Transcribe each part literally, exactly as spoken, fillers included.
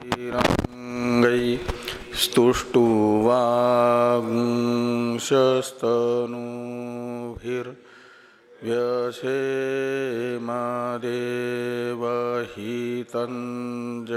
स्तुष्टुवागुंशस्तनूभिर्व्यसेमादेवहितञ्ज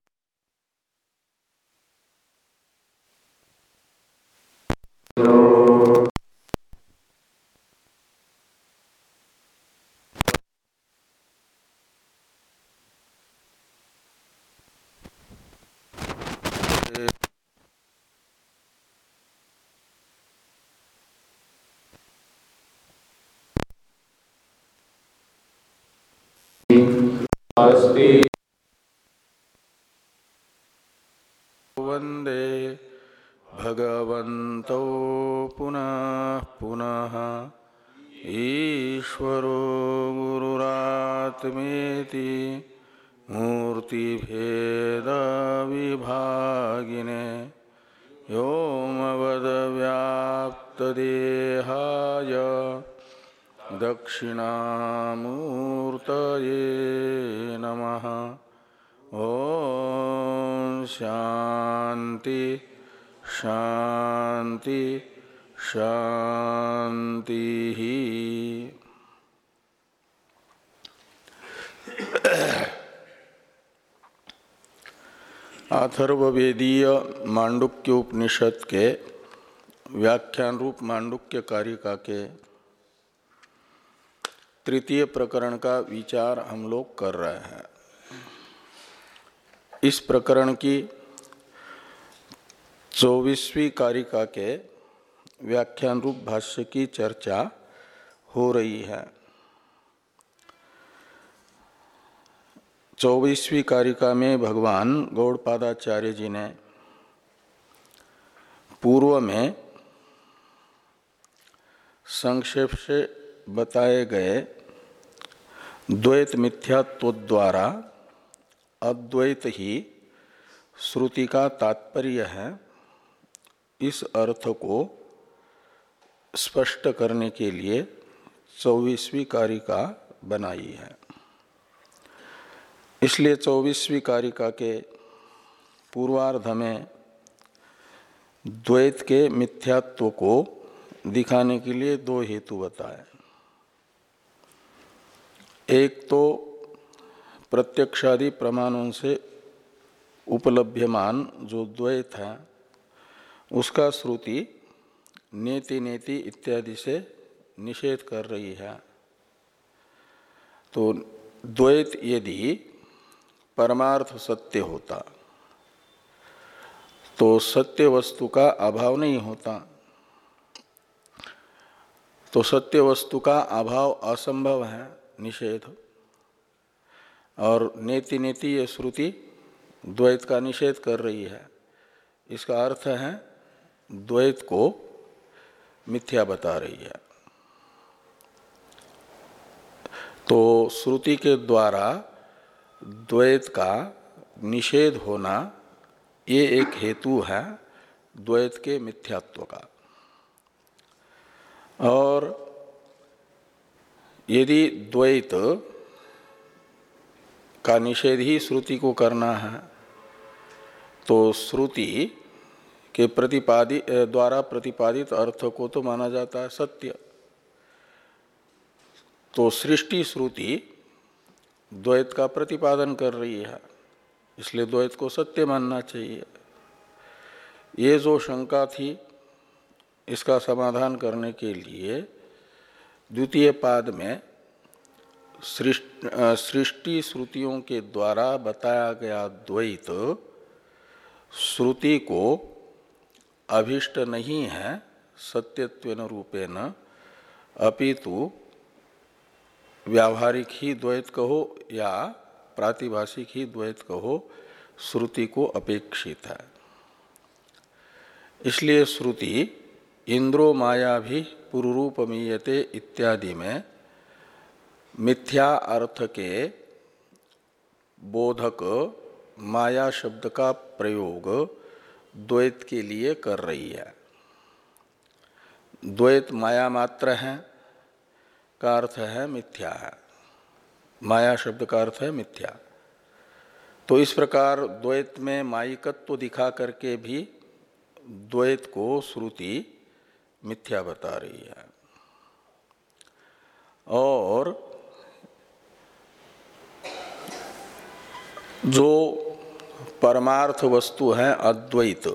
वंदे भगवन्तौ पुनः पुनः ईश्वरो गुरुरात्मेति मूर्तिभेदविभागिने व्योमवद्व्याप्तदेहाय दक्षिणामूर्तये नमः। ओम शांति शांति शांति ही। अथर्ववेदीय मांडुक्य उपनिषद के व्याख्यान रूप मांडुक्य कारिका के तृतीय प्रकरण का विचार हम लोग कर रहे हैं। इस प्रकरण की चौबीसवीं कारिका के व्याख्यान रूप भाष्य की चर्चा हो रही है। चौबीसवीं कारिका में भगवान गौड़पादाचार्य जी ने पूर्व में संक्षेप से बताए गए द्वैत मिथ्यात्व द्वारा अद्वैत ही श्रुति का तात्पर्य है, इस अर्थ को स्पष्ट करने के लिए चौबीसवीं कारिका बनाई है। इसलिए चौबीसवीं कारिका के पूर्वार्ध में द्वैत के मिथ्यात्व को दिखाने के लिए दो हेतु बताए। एक तो प्रत्यक्षादि प्रमाणों से उपलभ्यमान जो द्वैत है उसका श्रुति नेति नेति इत्यादि से निषेध कर रही है। तो द्वैत यदि परमार्थ सत्य होता तो सत्य वस्तु का अभाव नहीं होता, तो सत्य वस्तु का अभाव असंभव है, निषेध। और नेति नेति ये श्रुति द्वैत का निषेध कर रही है। इसका अर्थ है द्वैत को मिथ्या बता रही है। तो श्रुति के द्वारा द्वैत का निषेध होना ये एक हेतु है द्वैत के मिथ्यात्व का। और यदि द्वैत का निषेध ही श्रुति को करना है तो श्रुति के प्रतिपादित द्वारा प्रतिपादित अर्थ को तो माना जाता है सत्य। तो सृष्टि श्रुति द्वैत का प्रतिपादन कर रही है, इसलिए द्वैत को सत्य मानना चाहिए। ये जो शंका थी इसका समाधान करने के लिए द्वितीय पाद में सृष्टि श्रुतियों के द्वारा बताया गया द्वैत श्रुति को अभिष्ट नहीं है सत्यत्वेन रूपेण, अपितु व्यावहारिक ही द्वैत कहो या प्रातिभाषिक ही द्वैत कहो, श्रुति को अपेक्षित है। इसलिए श्रुति इंद्रो माया भी पुरुरूपमीयते इत्यादि में मिथ्या अर्थ के बोधक माया शब्द का प्रयोग द्वैत के लिए कर रही है। द्वैत माया मात्र है का अर्थ है मिथ्या है, माया शब्द का अर्थ है मिथ्या। तो इस प्रकार द्वैत में मायिकत्व दिखा करके भी द्वैत को श्रुति मिथ्या बता रही है। और जो परमार्थ वस्तु है अद्वैत,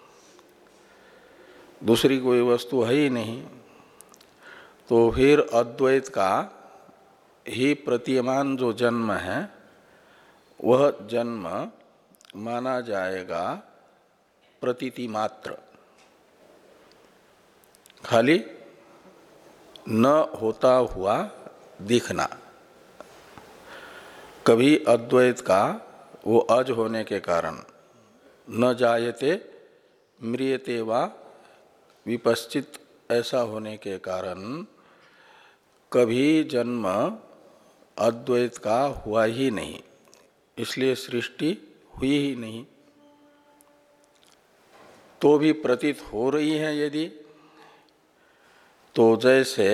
दूसरी कोई वस्तु है ही नहीं, तो फिर अद्वैत का ही प्रतीयमान जो जन्म है वह जन्म माना जाएगा प्रतीति मात्र, खाली न होता हुआ दिखना। कभी अद्वैत का वो अज होने के कारण न जायते म्रियते वा विपश्चित ऐसा होने के कारण कभी जन्म अद्वैत का हुआ ही नहीं, इसलिए सृष्टि हुई ही नहीं। तो भी प्रतीत हो रही है यदि, तो जैसे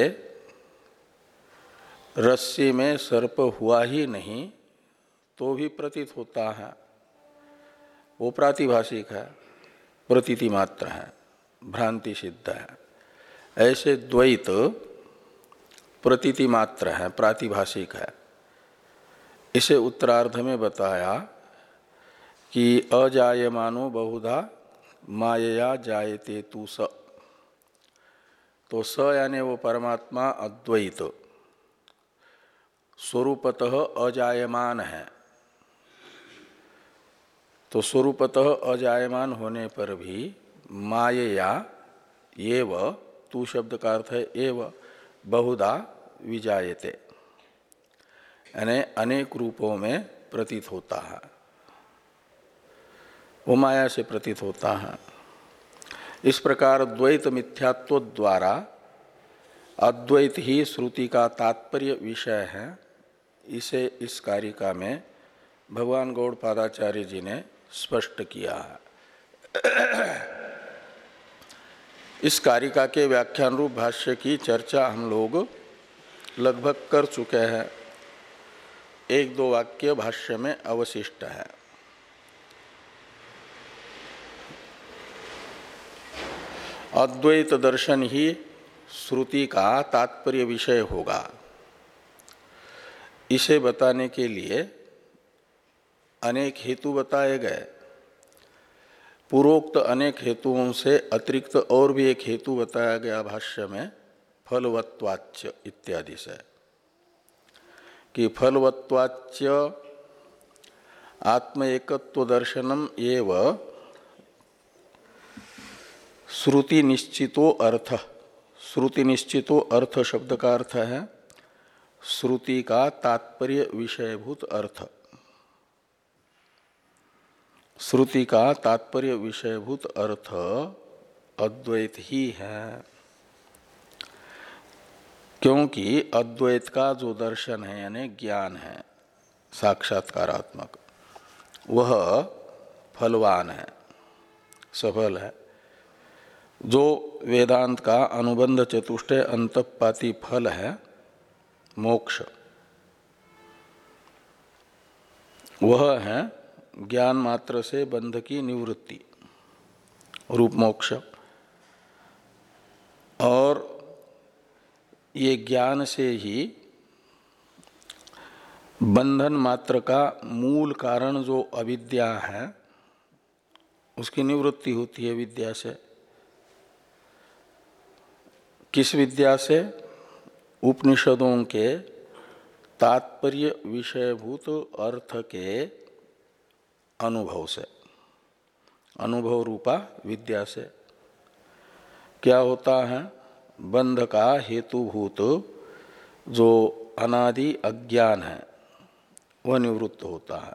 रस्सी में सर्प हुआ ही नहीं तो भी प्रतीत होता है, वो प्रातिभाषिक है, प्रतीति मात्र है, भ्रांति सिद्ध है। ऐसे द्वैत प्रतीति मात्र है, प्रातिभाषिक है। इसे उत्तरार्ध में बताया कि अजायमानो बहुधा मायया जायते तु स। तो स यानी वो परमात्मा अद्वैत स्वरूपतः अजायमान है। तो स्वरूपतः अजायमान होने पर भी मायया एव, तू शब्द का अर्थ है एव, बहुधा विजायते, यानी अनेक रूपों में प्रतीत होता है, वो माया से प्रतीत होता है। इस प्रकार द्वैत मिथ्यात्व द्वारा अद्वैत ही श्रुति का तात्पर्य विषय है, इसे इस कारिका में भगवान गौड़पादाचार्य जी ने स्पष्ट किया है। इस कारिका के व्याख्यान रूप भाष्य की चर्चा हम लोग लगभग कर चुके हैं। एक दो वाक्य भाष्य में अवशिष्ट है। अद्वैत दर्शन ही श्रुति का तात्पर्य विषय होगा, इसे बताने के लिए अनेक हेतु बताए गए। पूर्वोक्त अनेक हेतुओं से अतिरिक्त और भी एक हेतु बताया गया भाष्य में, फलवत्वाच्य इत्यादि से, कि फलवत्वाच्य आत्म एकत्व दर्शनम एव श्रुति निश्चितो अर्थ। श्रुति निश्चितो अर्थ शब्द का अर्थ है श्रुति का तात्पर्य विषयभूत अर्थ। श्रुति का तात्पर्य विषयभूत अर्थ अद्वैत ही है, क्योंकि अद्वैत का जो दर्शन है यानी ज्ञान है साक्षात्कारात्मक, वह फलवान है, सफल है। जो वेदांत का अनुबंध चतुष्टय अंतःपाती फल है मोक्ष, वह है ज्ञान मात्र से बंध की निवृत्ति रूप मोक्ष। और ये ज्ञान से ही बंधन मात्र का मूल कारण जो अविद्या है उसकी निवृत्ति होती है विद्या से। किस विद्या से? उपनिषदों के तात्पर्य विषयभूत अर्थ के अनुभव से, अनुभव रूपा विद्या से। क्या होता है? बंध का हेतुभूत जो अनादि अज्ञान है वह निवृत्त होता है।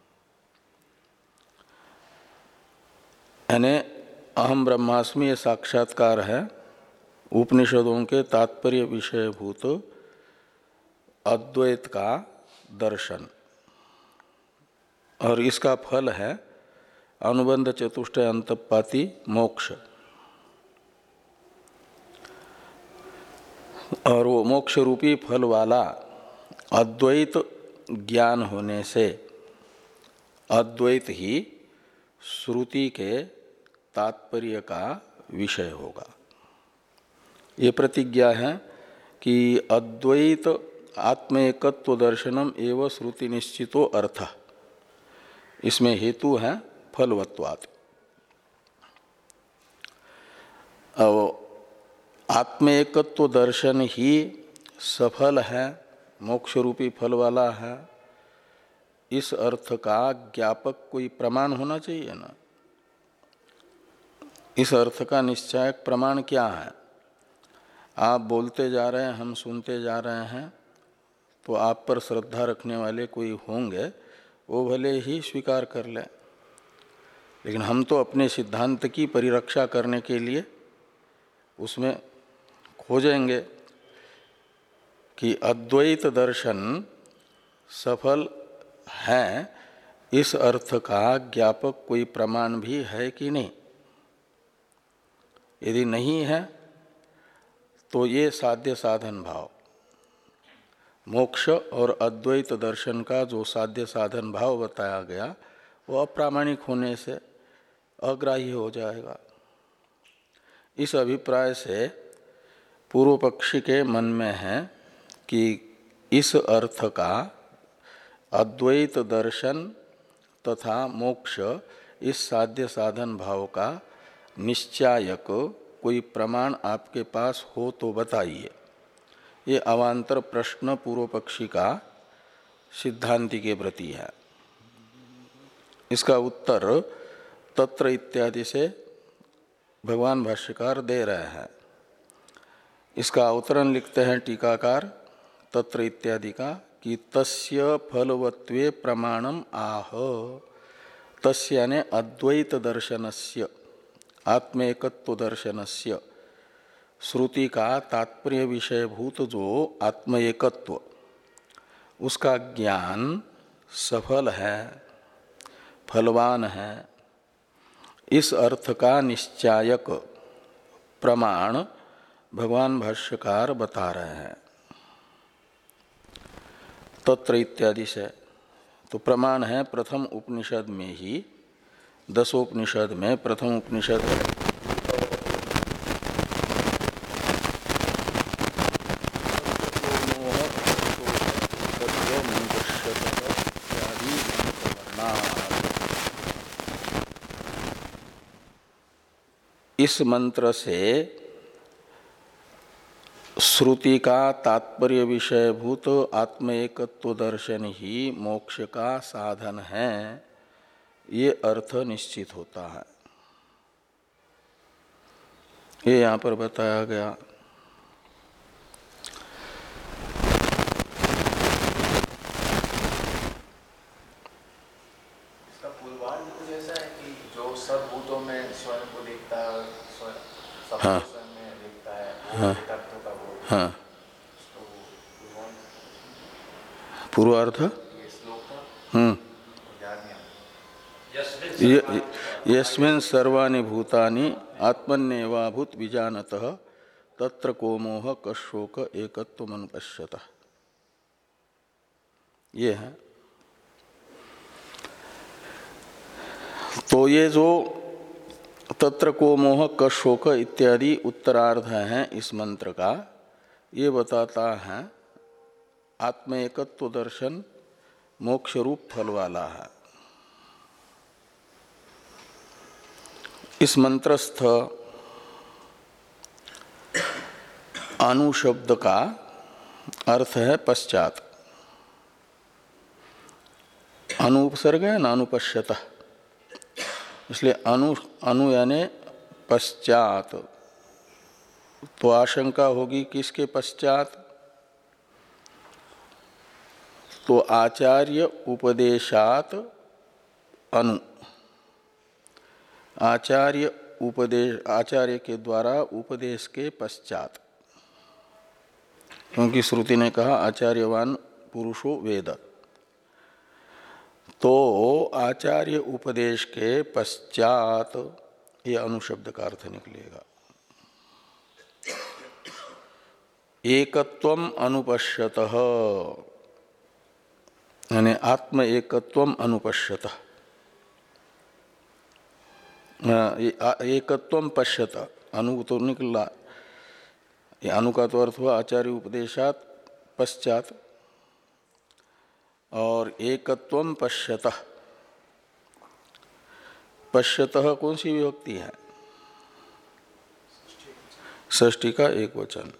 यानी अहम ब्रह्मास्मि ये साक्षात्कार है उपनिषदों के तात्पर्य विषयभूत अद्वैत का दर्शन, और इसका फल है अनुबंध चतुष्टय अंतःपाती मोक्ष। और वो मोक्ष रूपी फल वाला अद्वैत ज्ञान होने से अद्वैत ही श्रुति के तात्पर्य का विषय होगा। ये प्रतिज्ञा है कि अद्वैत आत्मेकत्व दर्शनम एवं श्रुति निश्चितो अर्थ। इसमें हेतु है फलवत्वात्। आत्मेकत्व दर्शन ही सफल है, मोक्ष रूपी फल वाला है, इस अर्थ का ज्ञापक कोई प्रमाण होना चाहिए ना। इस अर्थ का निश्चायक प्रमाण क्या है? आप बोलते जा रहे हैं, हम सुनते जा रहे हैं, तो आप पर श्रद्धा रखने वाले कोई होंगे, वो भले ही स्वीकार कर लें, लेकिन हम तो अपने सिद्धांत की परिरक्षा करने के लिए उसमें खोजेंगे कि अद्वैत दर्शन सफल है, इस अर्थ का ज्ञापक कोई प्रमाण भी है कि नहीं। यदि नहीं है तो ये साध्य साधन भाव, मोक्ष और अद्वैत दर्शन का जो साध्य साधन भाव बताया गया वो अप्रामाणिक होने से अग्राह्य हो जाएगा। इस अभिप्राय से पूर्व पक्षी के मन में है कि इस अर्थ का अद्वैत दर्शन तथा मोक्ष इस साध्य साधन भाव का निश्चायक कोई प्रमाण आपके पास हो तो बताइए। ये अवान्तर प्रश्न पूर्व पक्षी का सिद्धांति के प्रति है। इसका उत्तर तत्र इत्यादि से भगवान भाष्यकार दे रहे हैं। इसका अवतरण लिखते हैं टीकाकार तत्र इत्यादि का कि तस्य फलवत्वे प्रमाणम आह। तस्य यानी अद्वैत दर्शनस्य, आत्मेकत्व दर्शनस्य, श्रुति का तात्पर्य विषयभूत जो आत्म एकत्व, उसका ज्ञान सफल है, फलवान है, इस अर्थ का निश्चायक प्रमाण भगवान भाष्यकार बता रहे हैं तत्र इत्यादि से। तो प्रमाण है प्रथम उपनिषद में ही, दसोपनिषद में प्रथम उपनिषद है इस मंत्र से श्रुति का तात्पर्य विषयभूत आत्म एकत्व दर्शन ही मोक्ष का साधन है, ये अर्थ निश्चित होता है। ये यहाँ पर बताया गया। इसका पूर्वार्ध कुछ ऐसा है कि जो सब भूतों में स्वयं को देखता है, स्वयं सब हाँ, स्वयं में देखता है, हाँ, तत्व का वो, हाँ, तो पूर्वार्थ ये श्लोक का हम्म याद नहीं यस्मिन् सर्वाणि भूतानि आत्मन्येवाभूत विजानतः तत्र को मोह कशोक एकत्वमनुपश्यतः। ये है। तो ये जो तत्र को मोह कशोक इत्यादि उत्तरार्ध हैं इस मंत्र का, ये बताता है आत्म एकत्व दर्शन मोक्ष रूप फल वाला है। इस मंत्रस्थ अनु शब्द का अर्थ है पश्चात। अनु उपसर्ग है ना, अनुपश्यत, इसलिए अनु अनु यानी पश्चात। तो आशंका होगी किसके पश्चात? तो आचार्य उपदेशात अनु, आचार्य उपदेश, आचार्य के द्वारा उपदेश के पश्चात, क्योंकि श्रुति ने कहा आचार्यवान पुरुषो वेद। तो आचार्य उपदेश के पश्चात ये अनुशब्द का अर्थ निकलेगा। एकत्वम अनुपश्यतः यानी आत्म एकत्वम अनुपश्यतः, एकत्वम पश्यत, अनु तो निकला, ये अनु का तो अर्थ हुआ आचार्य उपदेशात पश्चात, और एकत्वम पश्यतः, पश्यतः कौन सी विभक्ति है? षष्ठी का एक वचन।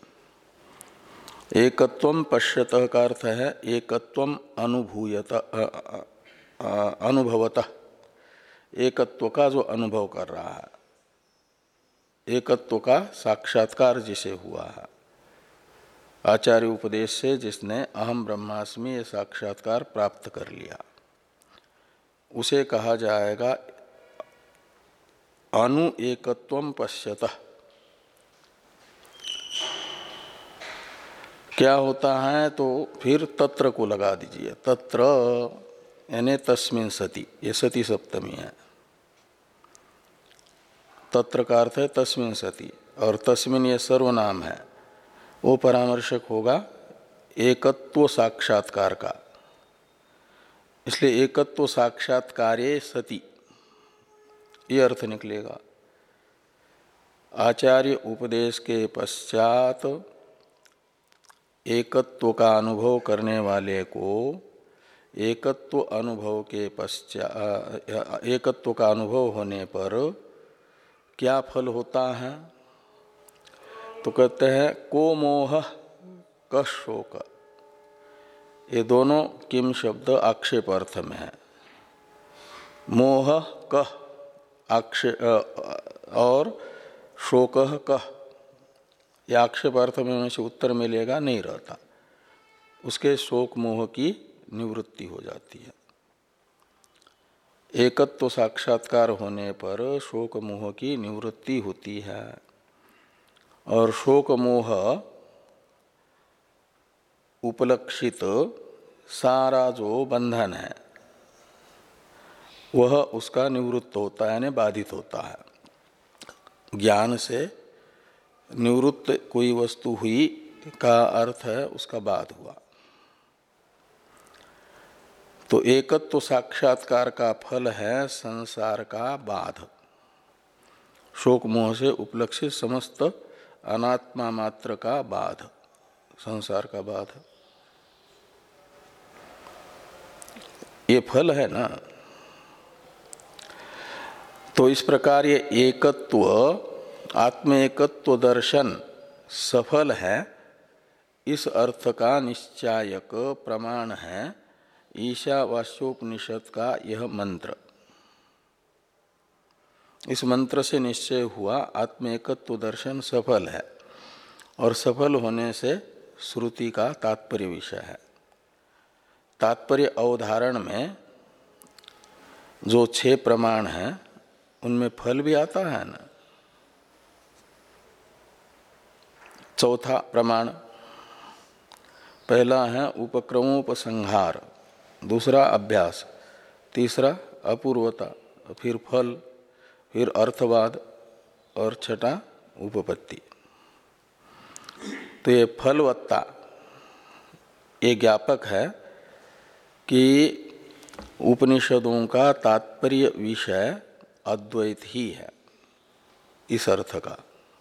एकत्वम पश्यतः का अर्थ है एकत्वम अनुभूयत अनुभवतः, एकत्व का जो अनुभव कर रहा है, एकत्व का साक्षात्कार जिसे हुआ है, आचार्य उपदेश से जिसने अहम ब्रह्मास्मि ये साक्षात्कार प्राप्त कर लिया, उसे कहा जाएगा अनु एकत्वम पश्यतः। क्या होता है? तो फिर तत्र को लगा दीजिए, तत्र यानी तस्मिन सति, ये सती सप्तमी है, तत्र का अर्थ है तस्मिन सति, और तस्मिन ये सर्वनाम है, वो परामर्शक होगा एकत्व साक्षात्कार का, इसलिए एकत्व साक्षात्कारे सति ये अर्थ निकलेगा। आचार्य उपदेश के पश्चात एकत्व का अनुभव करने वाले को एकत्व अनुभव के पश्चात एकत्व का अनुभव होने पर क्या फल होता है? तो कहते हैं को मोह क शोक, ये दोनों किम शब्द आक्षेप अर्थ में है। मोह कह आक्षेप और शोक कह, ये आक्षेप अर्थ में से उत्तर मिलेगा नहीं रहता, उसके शोक मोह की निवृत्ति हो जाती है। एकत्व साक्षात्कार होने पर शोक मोह की निवृत्ति होती है, और शोक मोह उपलक्षित सारा जो बंधन है वह उसका निवृत्त होता है, यानी बाधित होता है। ज्ञान से निवृत्त कोई वस्तु हुई का अर्थ है उसका बाध हुआ। तो एकत्व साक्षात्कार का फल है संसार का बाध, शोक मोह से उपलक्षित समस्त अनात्मा मात्र का बाध, संसार का बाध, ये फल है ना। तो इस प्रकार ये एकत्व आत्म एकत्व दर्शन सफल है, इस अर्थ का निश्चायक प्रमाण है ईशावास्योपनिषद का यह मंत्र। इस मंत्र से निश्चय हुआ आत्म एकत्व दर्शन सफल है, और सफल होने से श्रुति का तात्पर्य विषय है। तात्पर्य अवधारण में जो छह प्रमाण हैं उनमें फल भी आता है ना। चौथा प्रमाण, पहला है उपक्रमोपसंहार, दूसरा अभ्यास, तीसरा अपूर्वता, फिर फल, फिर अर्थवाद, और छठा उपपत्ति। तो ये फलवत्ता ये ज्ञापक है कि उपनिषदों का तात्पर्य विषय अद्वैत ही है, इस अर्थ का।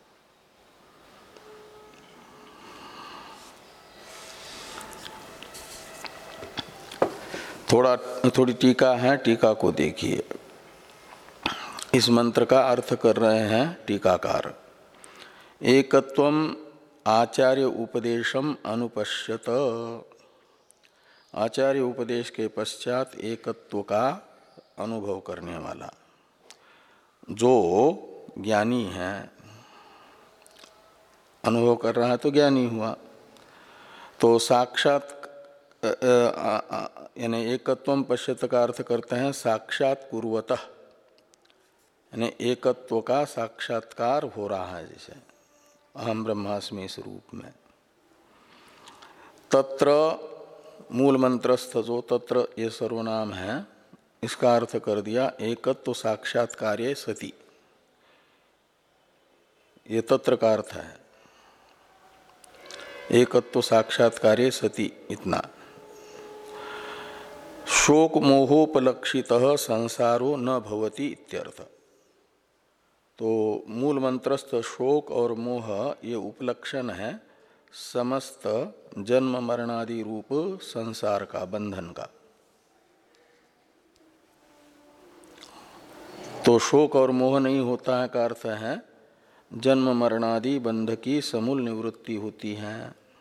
थोड़ा थोड़ी टीका है, टीका को देखिए। इस मंत्र का अर्थ कर रहे हैं टीकाकार। एकत्वम आचार्य उपदेशम अनुपश्यत, आचार्य उपदेश के पश्चात एकत्व का अनुभव करने वाला जो ज्ञानी है, अनुभव कर रहा है तो ज्ञानी हुआ। तो साक्षात यानी एकत्वम पश्यत का अर्थ करते हैं साक्षात पूर्वतः, यानी एकत्व का साक्षात्कार हो रहा है, जैसे अहम ब्रह्मास्मि इस रूप में। तत्र मूल मंत्रस्थ जो तत्र ये सर्वनाम है, इसका अर्थ कर दिया एकत्व साक्षात्कार्ये सति, ये तत्र का अर्थ है एकत्व साक्षात्कार्ये सति, इतना। शोक मोहोपलक्षितः संसारो न भवति इत्यर्थ। तो मूल मंत्रस्थ शोक और मोह ये उपलक्षण है समस्त जन्म मरणादि रूप संसार का, बंधन का। तो शोक और मोह नहीं होता है का अर्थ है जन्म मरणादि बंध की समूल निवृत्ति होती है।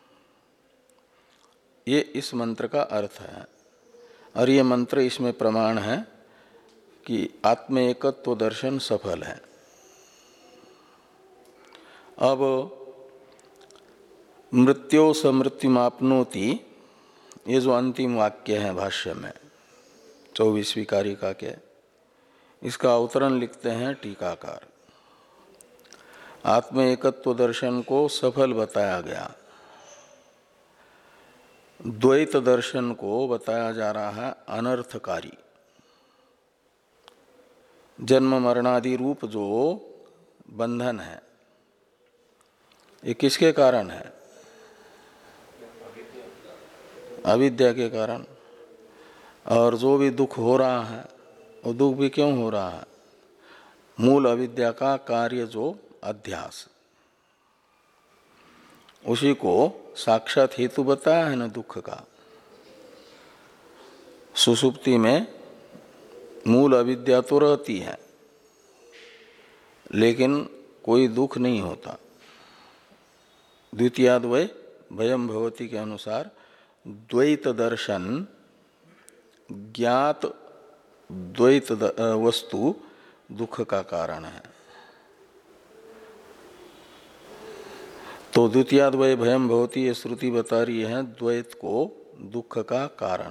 ये इस मंत्र का अर्थ है। और ये मंत्र इसमें प्रमाण है कि आत्म एकत्व दर्शन सफल है। अब मृत्यो समृत्युमाप्नोति, ये जो अंतिम वाक्य है भाष्य में चौबीसवीं कारिका के, इसका अवतरण लिखते हैं टीकाकार। आत्म एकत्व दर्शन को सफल बताया गया, द्वैत दर्शन को बताया जा रहा है अनर्थकारी। जन्म मरणादि रूप जो बंधन है ये किसके कारण है? अविद्या के कारण। और जो भी दुख हो रहा है वो दुख भी क्यों हो रहा है? मूल अविद्या का कार्य जो अध्यास, उसी को साक्षात हेतु बताया है ना दुख का। सुसुप्ति में मूल अविद्या तो रहती है लेकिन कोई दुख नहीं होता। द्वितीयाद्वय भयम भवति के अनुसार द्वैत दर्शन ज्ञात द्वैत वस्तु दुख का कारण है। तो द्वितीयाद्वय भयम भवति ये श्रुति बता रही है द्वैत को दुख का कारण,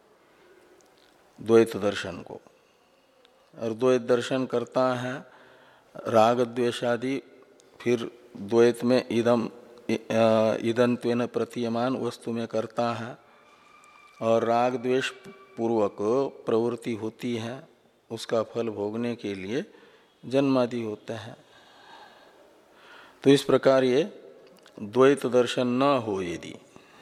द्वैत दर्शन को। और द्वैत दर्शन करता है राग द्वेषादि, फिर द्वैत में इदम इदंत्वेन प्रतीयमान वस्तु में करता है, और राग द्वेष पूर्वक प्रवृत्ति होती है, उसका फल भोगने के लिए जन्मादि होते हैं। तो इस प्रकार ये द्वैत दर्शन न हो यदि,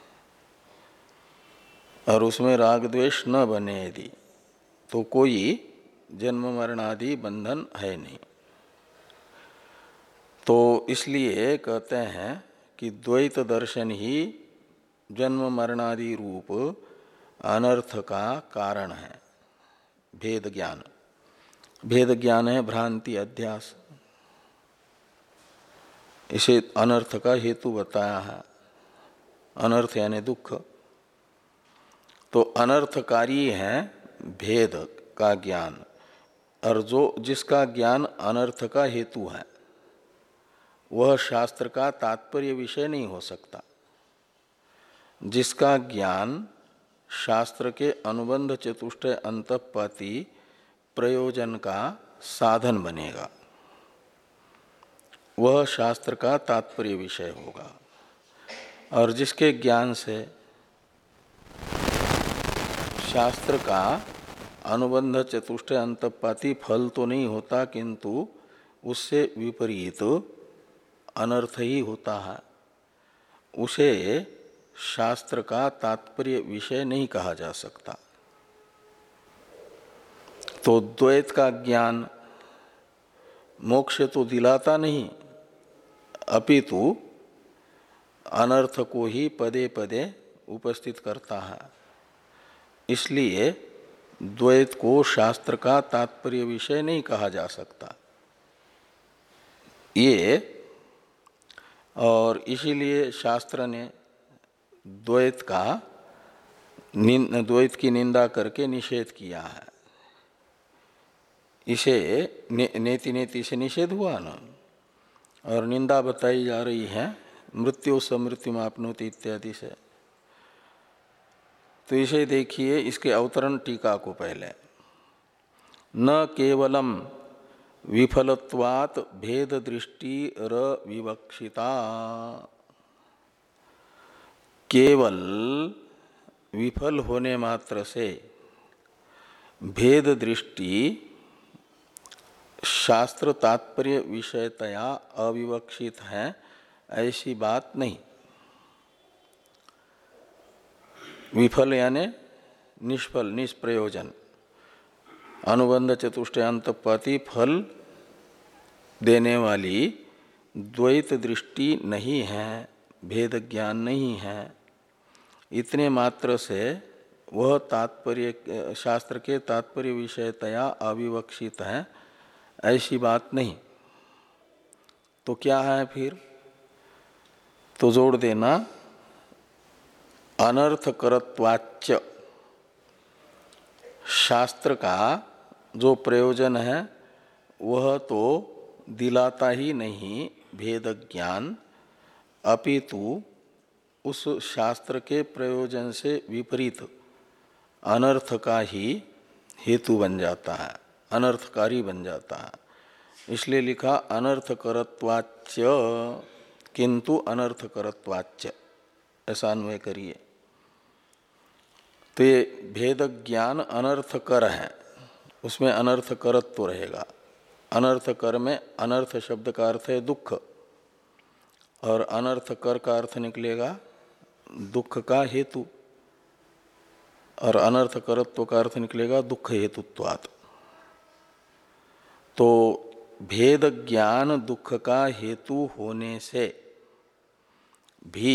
और उसमें राग द्वेष न बने यदि, तो कोई जन्म मरणादि बंधन है नहीं। तो इसलिए कहते हैं कि द्वैत दर्शन ही जन्म मरणादि रूप अनर्थ का कारण है। भेद ज्ञान, भेद ज्ञान है भ्रांति अध्यास, इसे अनर्थ का हेतु बताया है। अनर्थ यानी दुख। तो अनर्थकारी है भेद का ज्ञान, और जो जिसका ज्ञान अनर्थ का हेतु है वह शास्त्र का तात्पर्य विषय नहीं हो सकता। जिसका ज्ञान शास्त्र के अनुबंध चतुष्टय अंतःपाती प्रयोजन का साधन बनेगा वह शास्त्र का तात्पर्य विषय होगा। और जिसके ज्ञान से शास्त्र का अनुबंध चतुष्टय अंतःपाती फल तो नहीं होता, किंतु उससे विपरीत अनर्थ ही होता है, उसे शास्त्र का तात्पर्य विषय नहीं कहा जा सकता। तो द्वैत का ज्ञान मोक्ष तो दिलाता नहीं, अपितु अनर्थ को ही पदे पदे उपस्थित करता है। इसलिए द्वैत को शास्त्र का तात्पर्य विषय नहीं कहा जा सकता। ये और इसीलिए शास्त्र ने द्वैत का द्वैत की निंदा करके निषेध किया है। इसे ने, नेति नेति से निषेध हुआ ना, और निंदा बताई जा रही है मृत्यु समृत्युमाप्नोति इत्यादि से। तो इसे देखिए, इसके अवतरण टीका को पहले। न केवलम विफलत्वात् भेद दृष्टि र विवक्षिता, केवल विफल होने मात्र से भेद दृष्टि शास्त्र तात्पर्य विषयतया अविवक्षित है, ऐसी बात नहीं। विफल यानी निष्फल, निष्प्रयोजन, अनुबंध चतुष्टय अंतःपाती फल देने वाली द्वैत दृष्टि नहीं है, भेद ज्ञान नहीं है, इतने मात्र से वह तात्पर्य शास्त्र के तात्पर्य विषयतया अविवक्षित है, ऐसी बात नहीं। तो क्या है फिर? तो जोड़ देना अनर्थकरत्वाच्च, शास्त्र का जो प्रयोजन है वह तो दिलाता ही नहीं भेद ज्ञान, अपितु उस शास्त्र के प्रयोजन से विपरीत अनर्थ का ही हेतु बन जाता है, अनर्थकारी बन जाता है। इसलिए लिखा अनर्थकरत्वाच्च किंतु अनर्थकरत्वाच्च, ऐसा अन्वय करिए। तो ये भेद ज्ञान अनर्थकर है, उसमें अनर्थकरत्व रहेगा। अनर्थकर में अनर्थ शब्द का अर्थ है दुख, और अनर्थकर का अर्थ निकलेगा दुख का हेतु, और अनर्थकरत्व का अर्थ निकलेगा दुख हेतुत्वात्। तो भेद ज्ञान दुख का हेतु होने से भी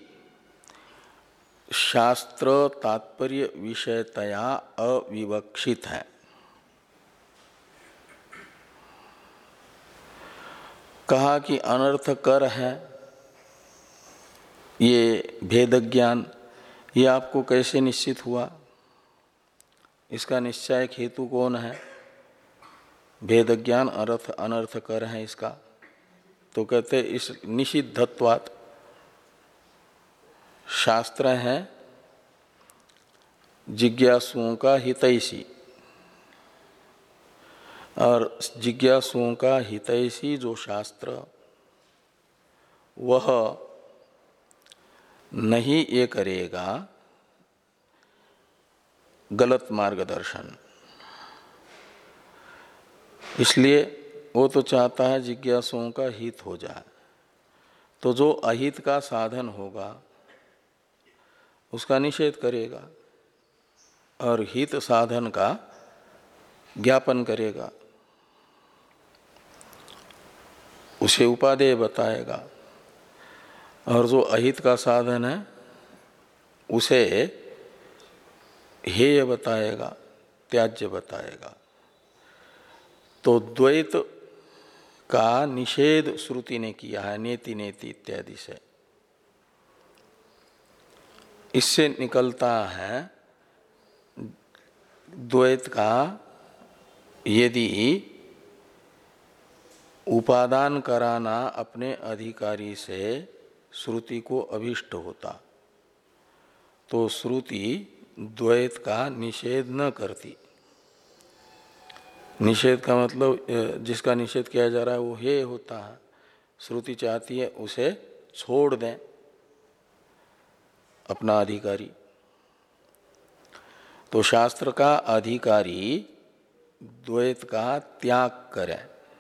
शास्त्र तात्पर्य विषयतया अविवक्षित है। कहा कि अनर्थकर है ये भेद ज्ञान, ये आपको कैसे निश्चित हुआ? इसका निश्चय हेतु कौन है? भेद ज्ञान अर्थ अनर्थकर है इसका। तो कहते इस निषिद्धत्वात्, शास्त्र है जिज्ञासुओं का हितैषी, और जिज्ञासुओं का हितैषी जो शास्त्र, वह नहीं ये करेगा गलत मार्गदर्शन। इसलिए वो तो चाहता है जिज्ञासुओं का हित हो जाए, तो जो अहित का साधन होगा उसका निषेध करेगा और हित साधन का ज्ञापन करेगा, उसे उपादेय बताएगा, और जो अहित का साधन है उसे हेय बताएगा, त्याज्य बताएगा। तो द्वैत का निषेध श्रुति ने किया है नेति नेति इत्यादि से। इससे निकलता है द्वैत का यदि उपादान कराना अपने अधिकारी से श्रुति को अभिष्ट होता तो श्रुति द्वैत का निषेध न करती। निषेध का मतलब जिसका निषेध किया जा रहा है वो हे होता है, श्रुति चाहती है उसे छोड़ दें अपना अधिकारी। तो शास्त्र का अधिकारी द्वैत का त्याग करें,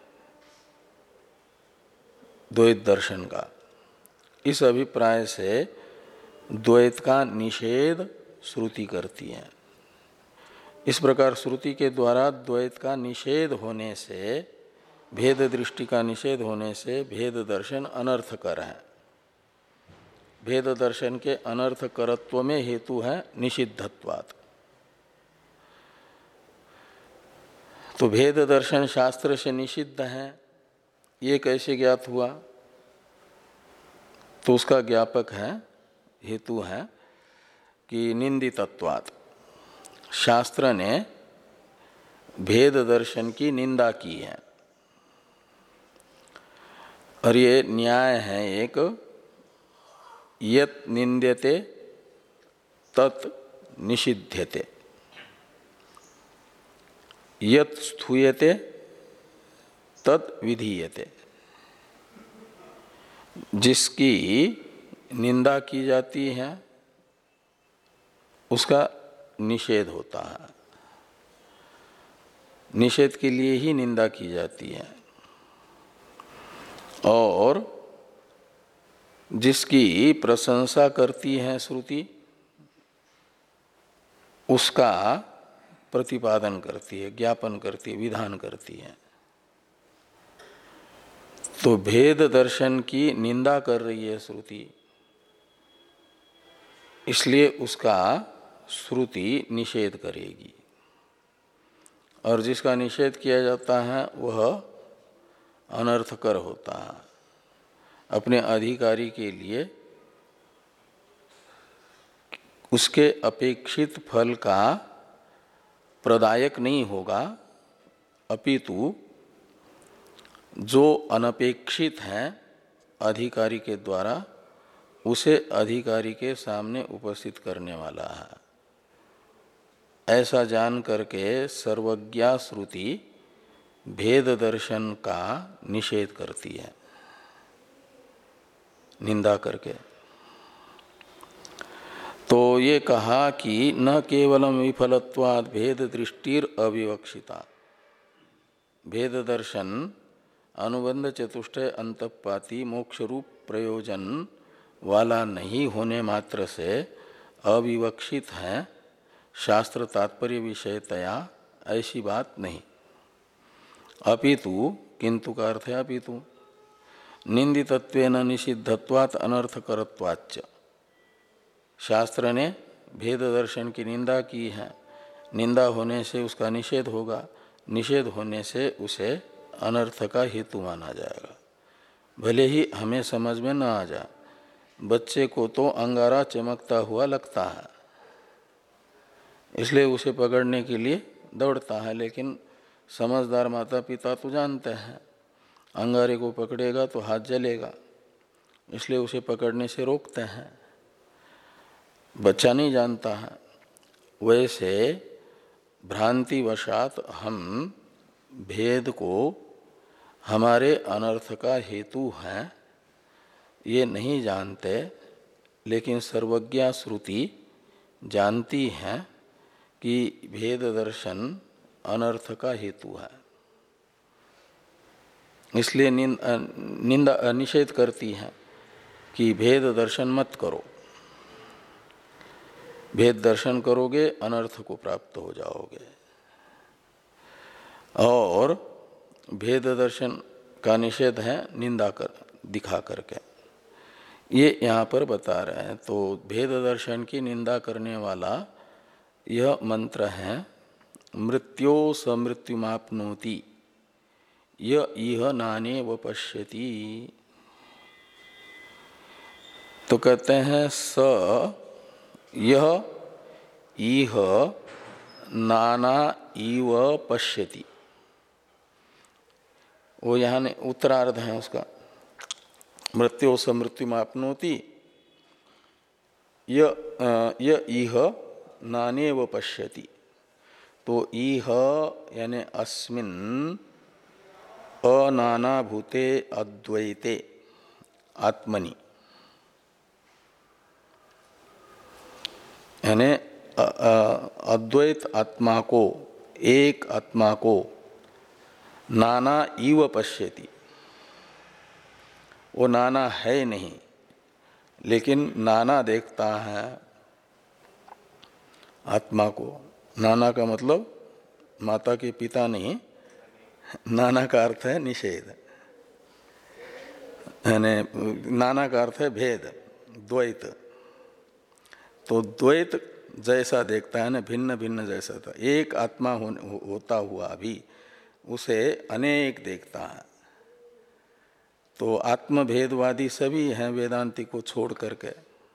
द्वैत दर्शन का, इस अभिप्राय से द्वैत का निषेध श्रुति करती है। इस प्रकार श्रुति के द्वारा द्वैत का निषेध होने से, भेद दृष्टि का निषेध होने से भेद दर्शन अनर्थकर है। भेद दर्शन के अनर्थकरत्व में हेतु है निषिद्धत्वात्। तो भेद दर्शन शास्त्र से निषिद्ध है, ये कैसे ज्ञात हुआ? तो उसका ज्ञापक है, हेतु है कि निंदितत्वात्, शास्त्र ने भेद दर्शन की निंदा की है। और ये न्याय है एक, यत् निंद्यते तत् निषिध्यते, यत् स्तूयते तत् विधीयते। जिसकी निंदा की जाती है उसका निषेध होता है, निषेध के लिए ही निंदा की जाती है, और जिसकी प्रशंसा करती है श्रुति उसका प्रतिपादन करती है, ज्ञापन करती है, विधान करती है। तो भेद दर्शन की निंदा कर रही है श्रुति, इसलिए उसका श्रुति निषेध करेगी। और जिसका निषेध किया जाता है वह अनर्थकर होता है, अपने अधिकारी के लिए उसके अपेक्षित फल का प्रदायक नहीं होगा, अपितु जो अनपेक्षित है अधिकारी के द्वारा उसे अधिकारी के सामने उपस्थित करने वाला है। ऐसा जान करके सर्वज्ञा श्रुति भेद दर्शन का निषेध करती है, निंदा करके। तो ये कहा कि न केवलम विफलत्वाद भेद दृष्टिर अविवक्षिता, भेद दर्शन अनुबंध चतुष्टय अंतपाती मोक्ष रूप प्रयोजन वाला नहीं होने मात्र से अविवक्षित है, शास्त्र तात्पर्य विषयतया ऐसी बात नहीं। अपितु, किंतु का अर्थ है अपितु, निंदितत्वेन निषिद्धत्वात् अनर्थकरत्वाच्च, शास्त्र ने भेद दर्शन की निंदा की है, निंदा होने से उसका निषेध होगा, निषेध होने से उसे अनर्थ का हेतु माना जाएगा। भले ही हमें समझ में न आ जाए, बच्चे को तो अंगारा चमकता हुआ लगता है, इसलिए उसे पकड़ने के लिए दौड़ता है, लेकिन समझदार माता पिता तो जानते हैं अंगारे को पकड़ेगा तो हाथ जलेगा, इसलिए उसे पकड़ने से रोकते हैं। बच्चा नहीं जानता है। वैसे भ्रांतिवशात हम भेद को हमारे अनर्थ का हेतु है ये नहीं जानते, लेकिन सर्वज्ञा श्रुति जानती है कि भेद दर्शन अनर्थ का हेतु है, इसलिए निंदा निषेध करती है कि भेद दर्शन मत करो, भेद दर्शन करोगे अनर्थ को प्राप्त हो जाओगे। और भेद दर्शन का निषेध है निंदा कर दिखा करके, ये यहाँ पर बता रहे हैं। तो भेद दर्शन की निंदा करने वाला यह मंत्र है, मृत्यो समृत्युमाप्नोति य इह नाने व पश्यति। तो कहते हैं स यह इह नाना इव पश्यति, वो यहाँ ने उत्तरार्ध है उसका, मृत्यो समृत्युमाप्नोति य इह नाने व पश्यति। तो इह यानी अस्मिन् अनानाभूते अद्वैते आत्मनि, यानी अद्वैत आत्मा को, एक आत्मा को नाना इव पश्यति, वो नाना है नहीं लेकिन नाना देखता है आत्मा को। नाना का मतलब माता के पिता नहीं, नाना का अर्थ है निषेध, यानी नाना का अर्थ है भेद, द्वैत। तो द्वैत जैसा देखता है ना, भिन्न भिन्न जैसा था, एक आत्मा हो, होता हुआ भी उसे अनेक देखता है। तो आत्मभेदवादी सभी हैं वेदांति को छोड़ करके,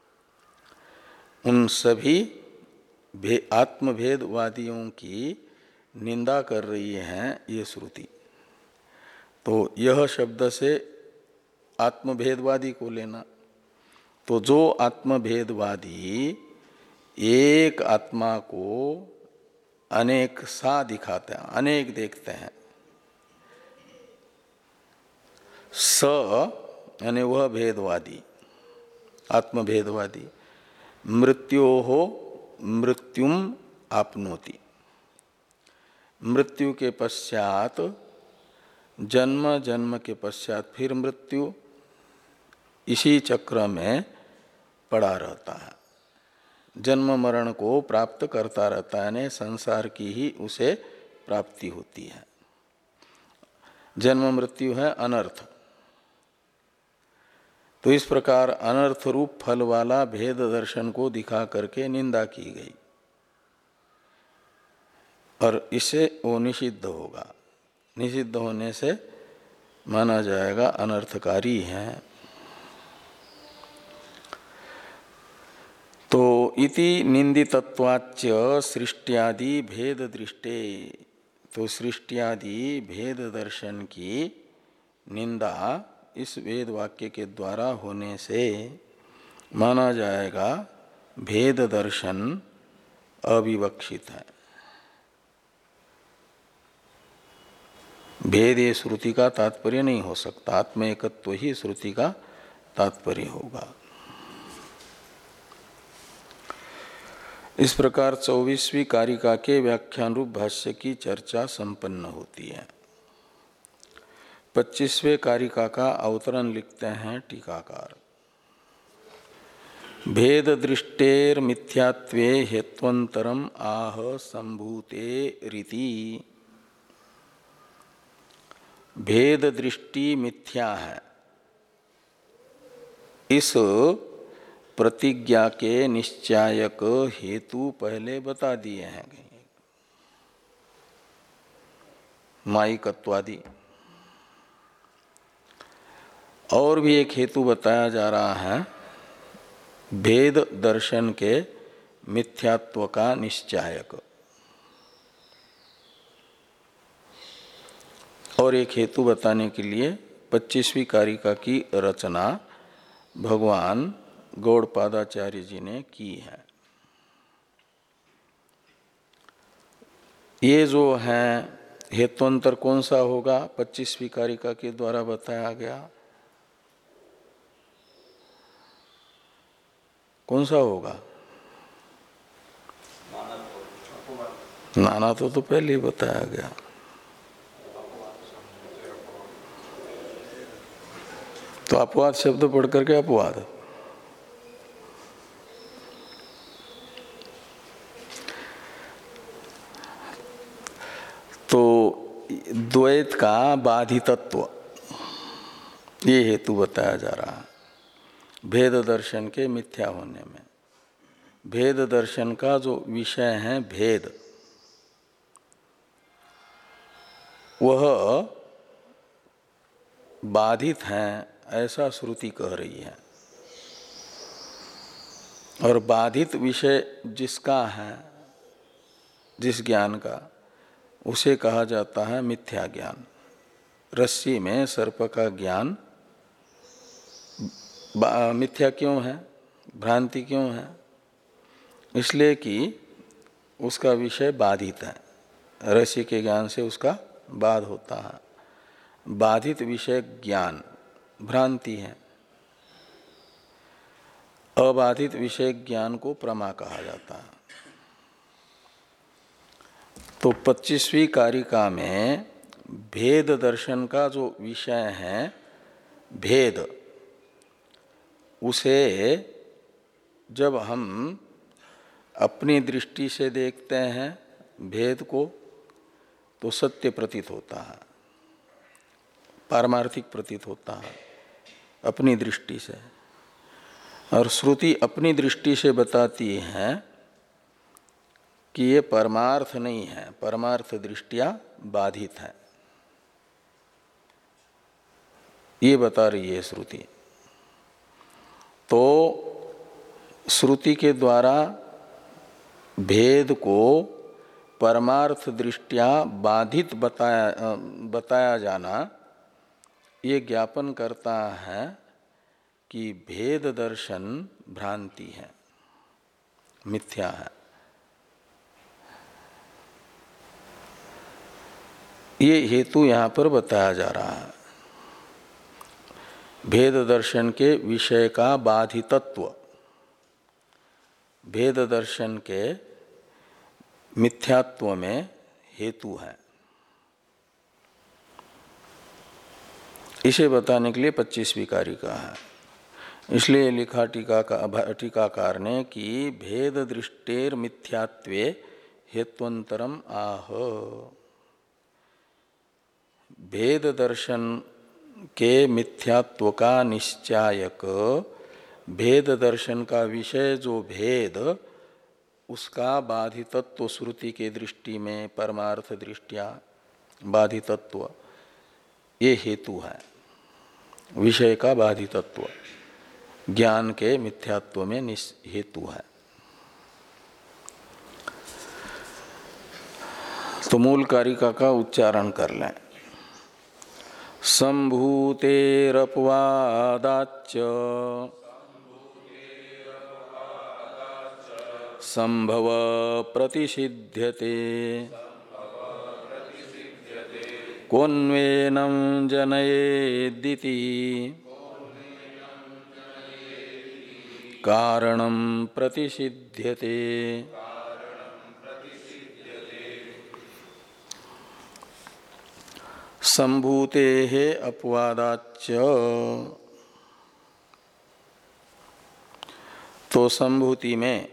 उन सभी आत्मभेदवादियों की निंदा कर रही हैं ये श्रुति। तो यह शब्द से आत्मभेदवादी को लेना, तो जो आत्मभेदवादी एक आत्मा को अनेक सा दिखाते हैं, अनेक देखते हैं, स यानी वह भेदवादी, आत्मभेदवादी, मृत्यो हो मृत्युम आपनोति, मृत्यु के पश्चात जन्म, जन्म के पश्चात फिर मृत्यु, इसी चक्र में पड़ा रहता है, जन्म मरण को प्राप्त करता रहता है, यानी संसार की ही उसे प्राप्ति होती है। जन्म मृत्यु है अनर्थ, तो इस प्रकार अनर्थ रूप फल वाला भेद दर्शन को दिखा करके निंदा की गई और इससे वो निषिद्ध होगा। निषिद्ध होने से माना जाएगा अनर्थकारी है। तो इति निंदितत्वाच्य सृष्टियादि भेद दृष्टे, तो सृष्टियादि भेद दर्शन की निंदा इस वेद वाक्य के द्वारा होने से माना जाएगा भेद दर्शन अविवक्षित है। भेद ये श्रुति का तात्पर्य नहीं हो सकता, आत्म एकत्व ही श्रुति का तात्पर्य होगा। इस प्रकार चौबीसवीं कारिका के व्याख्यान रूप भाष्य की चर्चा संपन्न होती है। पच्चीसवें कारिका का अवतरण लिखते हैं टीकाकार। भेद दृष्टेर मिथ्यात्वे हेत्वंतरम आह संभूते रीति। भेद दृष्टि मिथ्या है, इस प्रतिज्ञा के निश्चायक हेतु पहले बता दिए हैं मायिकत्वादि। और भी एक हेतु बताया जा रहा है भेद दर्शन के मिथ्यात्व का निश्चायक। और एक हेतु बताने के लिए पच्चीसवीं कारिका की रचना भगवान गौड़पादाचार्य जी ने की है। ये जो है हेतुअंतर कौन सा होगा, पच्चीसवीं कारिका के द्वारा बताया गया, कौन सा होगा? नाना तो तो पहले ही बताया गया। तो अपवाद शब्द पढ़ करके अपवाद, तो द्वैत का बाधितत्व ये हेतु बताया जा रहा है भेद दर्शन के मिथ्या होने में। भेद दर्शन का जो विषय है भेद, वह बाधित है ऐसा श्रुति कह रही है। और बाधित विषय जिसका है, जिस ज्ञान का, उसे कहा जाता है मिथ्या ज्ञान। रस्सी में सर्प का ज्ञान मिथ्या क्यों है, भ्रांति क्यों है? इसलिए कि उसका विषय बाधित है, रस्सी के ज्ञान से उसका बाध होता है। बाधित विषय ज्ञान भ्रांति है। अबाधित विषय ज्ञान को प्रमा कहा जाता है। तो पच्चीसवीं कारिका में भेद दर्शन का जो विषय है भेद, उसे जब हम अपनी दृष्टि से देखते हैं भेद को, तो सत्य प्रतीत होता है, पारमार्थिक प्रतीत होता है अपनी दृष्टि से। और श्रुति अपनी दृष्टि से बताती है कि ये परमार्थ नहीं है, परमार्थ दृष्टिया बाधित है, ये बता रही है श्रुति। तो श्रुति के द्वारा भेद को परमार्थ दृष्टिया बाधित बताया बताया जाना, ये ज्ञापन करता है कि भेद दर्शन भ्रांति है, मिथ्या है। ये हेतु यहाँ पर बताया जा रहा है। भेद दर्शन के विषय का बाधितत्व भेद दर्शन के मिथ्यात्व में हेतु है। इसे बताने के लिए पच्चीसवीं कारिका है। इसलिए लिखा टीका का टीकाकार ने कि भेद दृष्टेर मिथ्यात्वे हेत्वंतरम आह। भेद दर्शन के मिथ्यात्व का निश्चायक भेद दर्शन का विषय जो भेद, उसका बाधितत्व श्रुति के दृष्टि में परमार्थ दृष्टिया बाधितत्व ये हेतु है। विषय का बाधितत्व ज्ञान के मिथ्यात्व में हेतु है। तो मूल कारिका का उच्चारण कर लें। संभूतेरपवादाच्च संभव प्रतिषिध्यते कोन्वेनं जनयेदिति कारणं प्रतिषिध्यते। संभूते अपवादाच्च, तो संभूति में,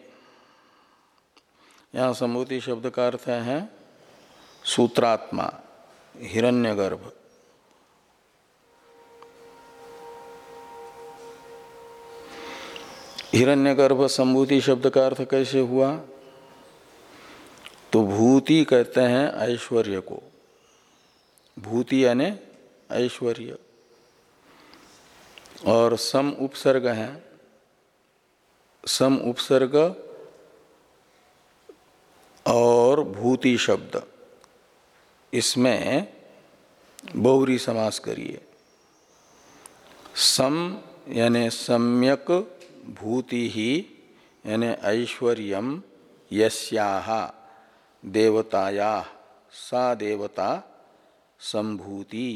यहाँ संभूति शब्द का अर्थ है सूत्रात्मा हिरण्यगर्भ। हिरण्यगर्भ संभूति शब्द का अर्थ कैसे हुआ? तो भूति कहते हैं ऐश्वर्य को, भूति यानी ऐश्वर्य, और सम उपसर्ग है। सम उपसर्ग और भूति शब्द, इसमें बहुरी समास करिए। सम यानी सम्यक भूति ही यानी ऐश्वर्यम यस्याः देवतायाः सा देवता संभूति।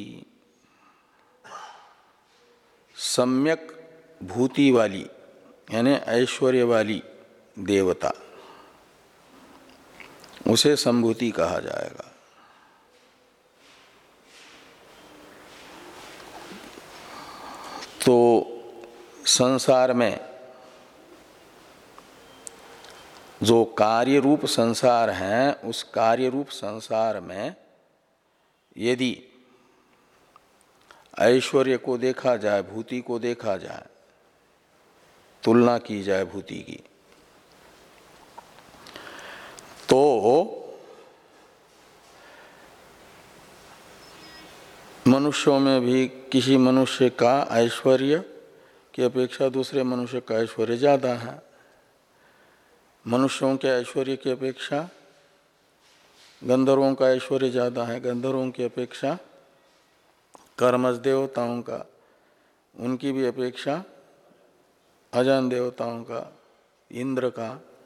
सम्यक भूति वाली यानी ऐश्वर्य वाली देवता, उसे संभूति कहा जाएगा। तो संसार में जो कार्य रूप संसार है, उस कार्य रूप संसार में यदि ऐश्वर्य को देखा जाए, भूति को देखा जाए, तुलना की जाए भूति की, तो मनुष्यों में भी किसी मनुष्य का ऐश्वर्य की अपेक्षा दूसरे मनुष्य का ऐश्वर्य ज्यादा है। मनुष्यों के ऐश्वर्य की अपेक्षा गंधर्वों का ऐश्वर्य ज्यादा है, गंधर्वों की अपेक्षा कर्मज देवताओं का, उनकी भी अपेक्षा अजान देवताओं का, इंद्र का,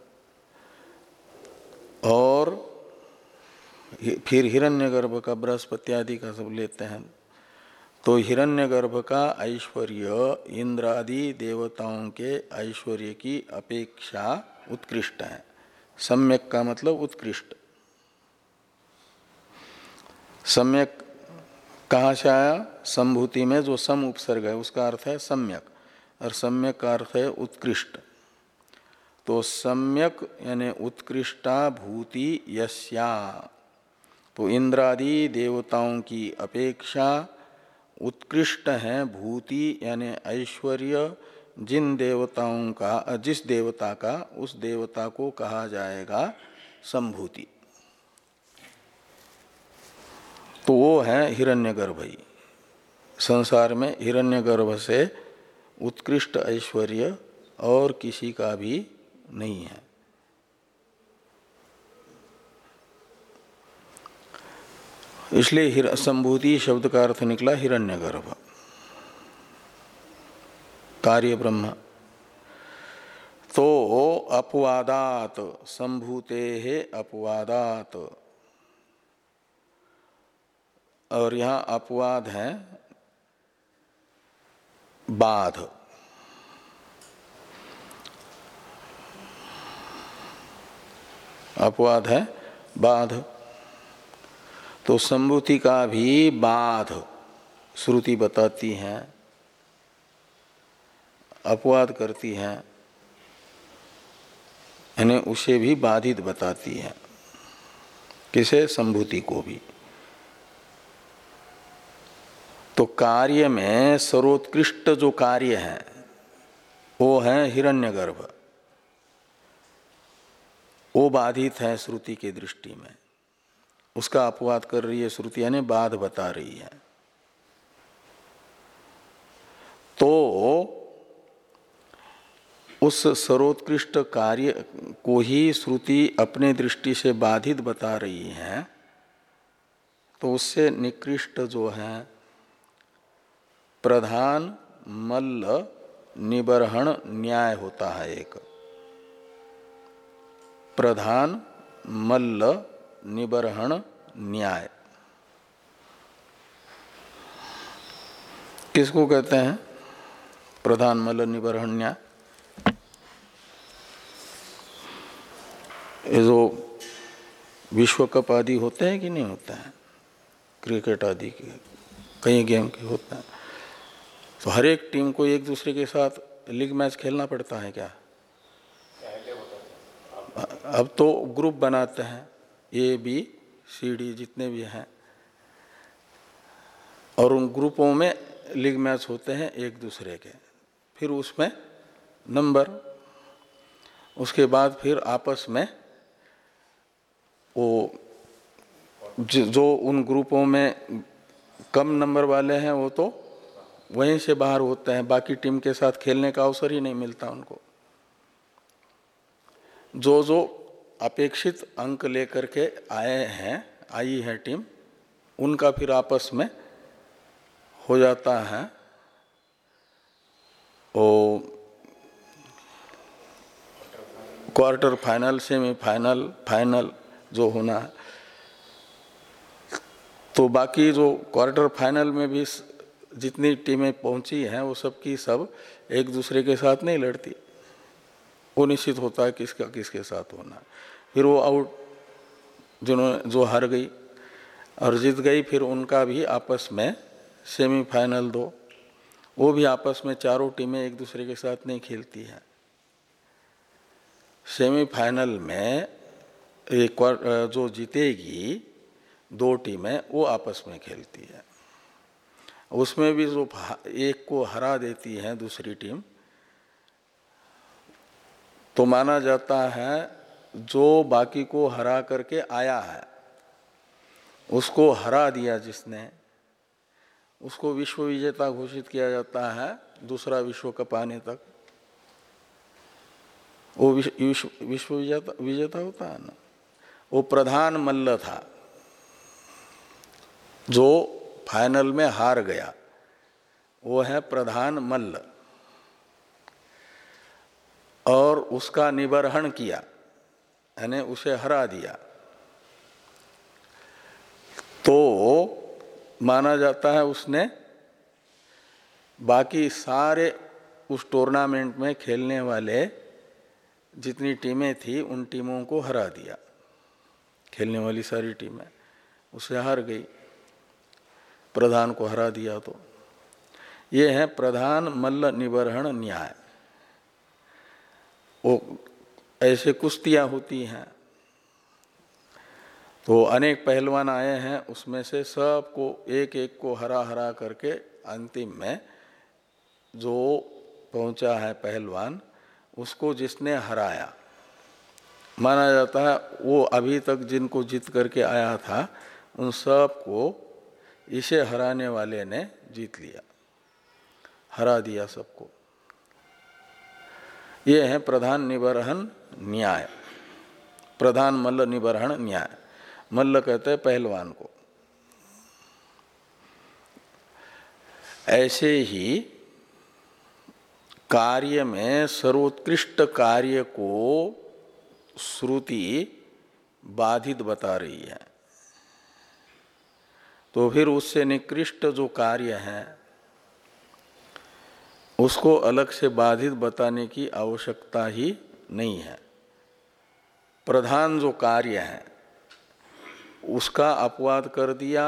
और फिर हिरण्यगर्भ का, बृहस्पति आदि का सब लेते हैं। तो हिरण्यगर्भ का ऐश्वर्य इंद्र आदि देवताओं के ऐश्वर्य की अपेक्षा उत्कृष्ट है। सम्यक का मतलब उत्कृष्ट। सम्यक कहाँ से आया? संभूति में जो सम उपसर्ग है उसका अर्थ है सम्यक, और सम्यक का अर्थ है उत्कृष्ट। तो सम्यक यानी उत्कृष्टा भूति यस्या, तो इंद्रादि देवताओं की अपेक्षा उत्कृष्ट है भूति यानी ऐश्वर्य जिन देवताओं का, जिस देवता का, उस देवता को कहा जाएगा संभूति। तो वो है हिरण्यगर्भ ही। संसार में हिरण्यगर्भ से उत्कृष्ट ऐश्वर्य और किसी का भी नहीं है। इसलिए संभूति शब्द का अर्थ निकला हिरण्यगर्भ, कार्य ब्रह्म। तो अपवादात, संभूते है अपवादात, और यहाँ अपवाद है बाध। अपवाद है बाध। तो संभूति का भी बाध श्रुति बताती है, अपवाद करती है, यानी उसे भी बाधित बताती है। किसे? संभूति को भी। तो कार्य में सर्वोत्कृष्ट जो कार्य है वो है हिरण्यगर्भ, वो बाधित है श्रुति की दृष्टि में। उसका अपवाद कर रही है श्रुति, यानी बाध बता रही है। तो उस सर्वोत्कृष्ट कार्य को ही श्रुति अपने दृष्टि से बाधित बता रही है, तो उससे निकृष्ट जो है प्रधान मल्ल निबर्हण न्याय होता है। एक प्रधान मल्ल निबर्हण न्याय किसको कहते हैं? प्रधान मल्ल निबर्हण न्याय। ये जो विश्व कप आदि होते हैं कि नहीं होता है, क्रिकेट आदि के कई गेम के होते हैं, तो हर एक टीम को एक दूसरे के साथ लीग मैच खेलना पड़ता है क्या? अब तो ग्रुप बनाते हैं, ए बी सी डी जितने भी हैं, और उन ग्रुपों में लीग मैच होते हैं एक दूसरे के। फिर उसमें नंबर, उसके बाद फिर आपस में वो जो उन ग्रुपों में कम नंबर वाले हैं वो तो वहीं से बाहर होते हैं, बाकी टीम के साथ खेलने का अवसर ही नहीं मिलता उनको। जो जो अपेक्षित अंक लेकर के आए हैं, आई है टीम, उनका फिर आपस में हो जाता है वो क्वार्टर फाइनल, सेमीफाइनल, फाइनल जो होना है। तो बाकी जो क्वार्टर फाइनल में भी जितनी टीमें पहुंची हैं वो सब की सब एक दूसरे के साथ नहीं लड़ती, वो निश्चित होता है किसका किसके साथ होना। फिर वो आउट, जिन्होंने जो हार गई और जीत गई, फिर उनका भी आपस में सेमीफाइनल दो, वो भी आपस में चारों टीमें एक दूसरे के साथ नहीं खेलती हैं। सेमीफाइनल में एक जो जीतेगी दो टीमें वो आपस में खेलती है, उसमें भी जो एक को हरा देती है दूसरी टीम, तो माना जाता है जो बाकी को हरा करके आया है उसको हरा दिया जिसने, उसको विश्व विजेता घोषित किया जाता है दूसरा विश्व कप आने तक। वो विश्व विश्व विजेता विजेता होता है ना। वो प्रधान मल्ल था जो फाइनल में हार गया, वो है प्रधान मल्ल, और उसका निबर्हण किया, यानी उसे हरा दिया, तो माना जाता है उसने बाकी सारे उस टूर्नामेंट में खेलने वाले जितनी टीमें थी उन टीमों को हरा दिया। खेलने वाली सारी टीमें उससे हार गई, प्रधान को हरा दिया। तो ये है प्रधान मल्ल निबर्हण न्याय। वो ऐसे कुश्तियाँ होती हैं, तो अनेक पहलवान आए हैं, उसमें से सबको एक एक को हरा हरा करके अंतिम में जो पहुंचा है पहलवान, उसको जिसने हराया, माना जाता है वो अभी तक जिनको जीत करके आया था उन सब को इसे हराने वाले ने जीत लिया, हरा दिया सबको। ये है प्रधान निबर्हण न्याय, प्रधान मल्ल निबर्हण न्याय। मल्ल कहते हैं पहलवान को। ऐसे ही कार्य में सर्वोत्कृष्ट कार्य को श्रुति बाधित बता रही है, तो फिर उससे निकृष्ट जो कार्य है उसको अलग से बाधित बताने की आवश्यकता ही नहीं है। प्रधान जो कार्य है उसका अपवाद कर दिया,